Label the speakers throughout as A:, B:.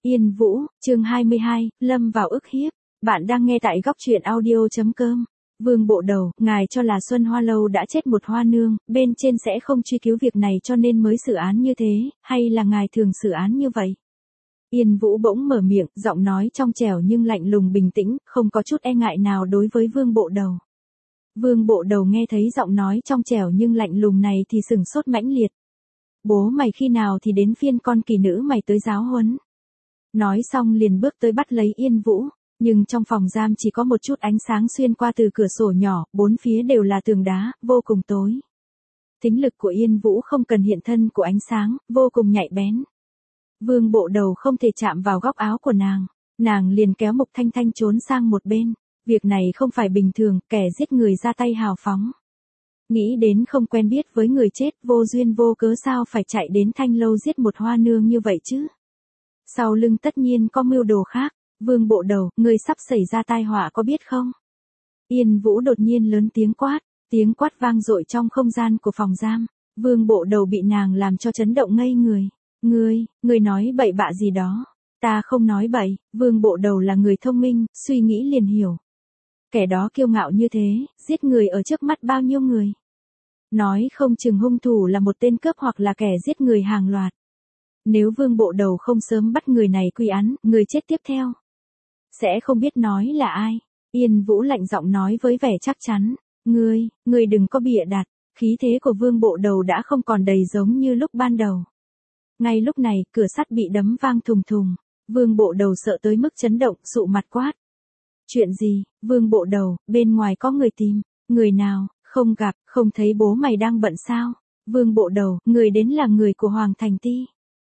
A: Yên Vũ, chương 22, lâm vào ức hiếp. Bạn đang nghe tại góc truyện audio.com. Vương Bộ Đầu, ngài cho là Xuân Hoa Lâu đã chết một hoa nương, bên trên sẽ không truy cứu việc này cho nên mới xử án như thế, hay là ngài thường xử án như vậy? Yên Vũ bỗng mở miệng, giọng nói trong trẻo nhưng lạnh lùng bình tĩnh, không có chút e ngại nào đối với Vương Bộ Đầu. Vương Bộ Đầu nghe thấy giọng nói trong trẻo nhưng lạnh lùng này thì sửng sốt mãnh liệt. Bố mày khi nào thì đến phiên con kỳ nữ mày tới giáo huấn? Nói xong liền bước tới bắt lấy Yên Vũ, nhưng trong phòng giam chỉ có một chút ánh sáng xuyên qua từ cửa sổ nhỏ, bốn phía đều là tường đá, vô cùng tối. Thính lực của Yên Vũ không cần hiện thân của ánh sáng, vô cùng nhạy bén. Vương Bộ Đầu không thể chạm vào góc áo của nàng liền kéo Mục Thanh Thanh trốn sang một bên. Việc này không phải bình thường, kẻ giết người ra tay hào phóng. Nghĩ đến không quen biết với người chết, vô duyên vô cớ sao phải chạy đến Thanh Lâu giết một hoa nương như vậy chứ? Sau lưng tất nhiên có mưu đồ khác. Vương Bộ Đầu, người sắp xảy ra tai họa có biết không? Yên Vũ đột nhiên lớn tiếng quát vang dội trong không gian của phòng giam. Vương Bộ Đầu bị nàng làm cho chấn động ngây người. Ngươi nói bậy bạ gì đó? Ta không nói bậy. Vương Bộ Đầu là người thông minh, suy nghĩ liền hiểu. Kẻ đó kiêu ngạo như thế, giết người ở trước mắt bao nhiêu người? Nói không chừng hung thủ là một tên cướp hoặc là kẻ giết người hàng loạt. Nếu Vương Bộ Đầu không sớm bắt người này quy án, người chết tiếp theo sẽ không biết nói là ai. Yên Vũ lạnh giọng nói với vẻ chắc chắn. Ngươi đừng có bịa đặt. Khí thế của Vương Bộ Đầu đã không còn đầy giống như lúc ban đầu. Ngay lúc này, cửa sắt bị đấm vang thùng thùng. Vương Bộ Đầu sợ tới mức chấn động, sụ mặt quát. Chuyện gì? Vương Bộ Đầu, bên ngoài có người tìm. Người nào? Không gặp, không thấy bố mày đang bận sao? Vương Bộ Đầu, người đến là người của Hoàng Thành Ti.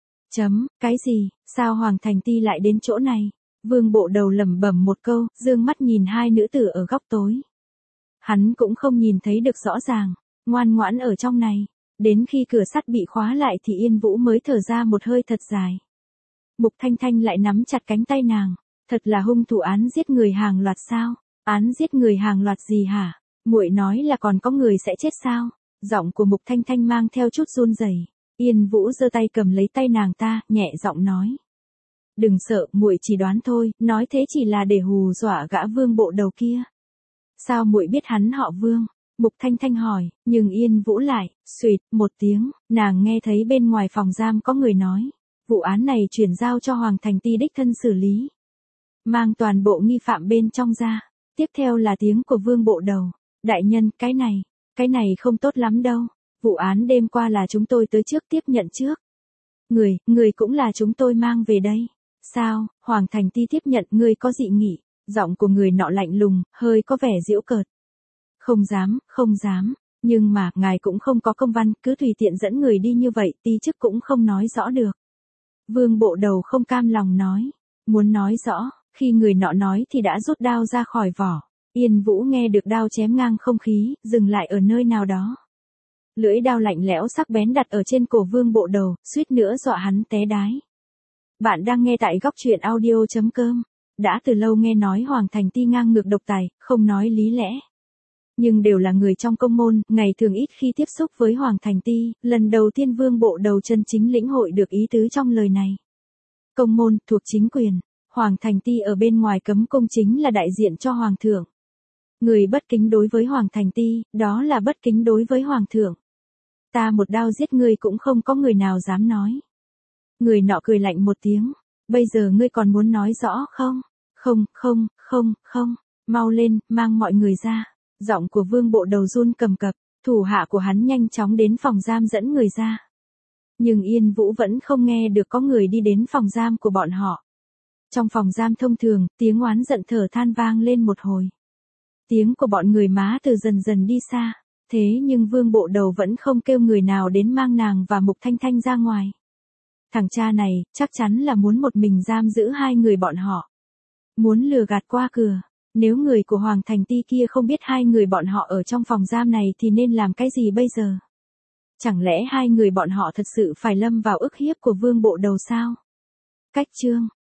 A: Cái gì? Sao Hoàng Thành Ti lại đến chỗ này? Vương Bộ Đầu lẩm bẩm một câu, dương mắt nhìn hai nữ tử ở góc tối. Hắn cũng không nhìn thấy được rõ ràng, ngoan ngoãn ở trong này. Đến khi cửa sắt bị khóa lại thì Yên Vũ mới thở ra một hơi thật dài. Mục Thanh Thanh lại nắm chặt cánh tay nàng. Thật là hung thủ án giết người hàng loạt sao? Án giết người hàng loạt gì hả? Muội nói là còn có người sẽ chết sao? Giọng của Mục Thanh Thanh mang theo chút run rẩy. Yên Vũ giơ tay cầm lấy tay nàng ta, nhẹ giọng nói. Đừng sợ, muội chỉ đoán thôi, nói thế chỉ là để hù dọa gã Vương Bộ Đầu kia. Sao muội biết hắn họ Vương? Mục Thanh Thanh hỏi, nhưng Yên Vũ lại, xuỵt, một tiếng, nàng nghe thấy bên ngoài phòng giam có người nói. Vụ án này chuyển giao cho Hoàng Thành Ti đích thân xử lý. Mang toàn bộ nghi phạm bên trong ra. Tiếp theo là tiếng của Vương Bộ Đầu. Đại nhân, cái này không tốt lắm đâu. Vụ án đêm qua là chúng tôi tới trước tiếp nhận trước. Người cũng là chúng tôi mang về đây. Sao? Hoàng Thành Ti tiếp nhận, ngươi có dị nghị? Giọng của người nọ lạnh lùng, hơi có vẻ giễu cợt. Không dám. Nhưng mà, ngài cũng không có công văn, cứ tùy tiện dẫn người đi như vậy, ti chức cũng không nói rõ được. Vương Bộ Đầu không cam lòng nói. Muốn nói rõ, khi người nọ nói thì đã rút đao ra khỏi vỏ. Yên Vũ nghe được đao chém ngang không khí, dừng lại ở nơi nào đó. Lưỡi đao lạnh lẽo sắc bén đặt ở trên cổ Vương Bộ Đầu, suýt nữa dọa hắn té đái. Bạn đang nghe tại góc truyện audio.com. Đã từ lâu nghe nói Hoàng Thành Ti ngang ngược độc tài, không nói lý lẽ. Nhưng đều là người trong công môn, ngày thường ít khi tiếp xúc với Hoàng Thành Ti, lần đầu tiên Vương Bộ Đầu chân chính lĩnh hội được ý tứ trong lời này. Công môn, thuộc chính quyền, Hoàng Thành Ti ở bên ngoài cấm cung chính là đại diện cho Hoàng thượng. Người bất kính đối với Hoàng Thành Ti, đó là bất kính đối với Hoàng thượng. Ta một đao giết ngươi cũng không có người nào dám nói. Người nọ cười lạnh một tiếng. Bây giờ ngươi còn muốn nói rõ không? Không. Mau lên, mang mọi người ra. Giọng của Vương Bộ Đầu run cầm cập. Thủ hạ của hắn nhanh chóng đến phòng giam dẫn người ra. Nhưng Yên Vũ vẫn không nghe được có người đi đến phòng giam của bọn họ. Trong phòng giam thông thường, tiếng oán giận thở than vang lên một hồi. Tiếng của bọn người má từ dần dần đi xa. Thế nhưng Vương Bộ Đầu vẫn không kêu người nào đến mang nàng và Mục Thanh Thanh ra ngoài. Thằng cha này, chắc chắn là muốn một mình giam giữ hai người bọn họ. Muốn lừa gạt qua cửa. Nếu người của Hoàng Thành Ti kia không biết hai người bọn họ ở trong phòng giam này thì nên làm cái gì bây giờ? Chẳng lẽ hai người bọn họ thật sự phải lâm vào ức hiếp của Vương Bộ Đầu sao? Cách chương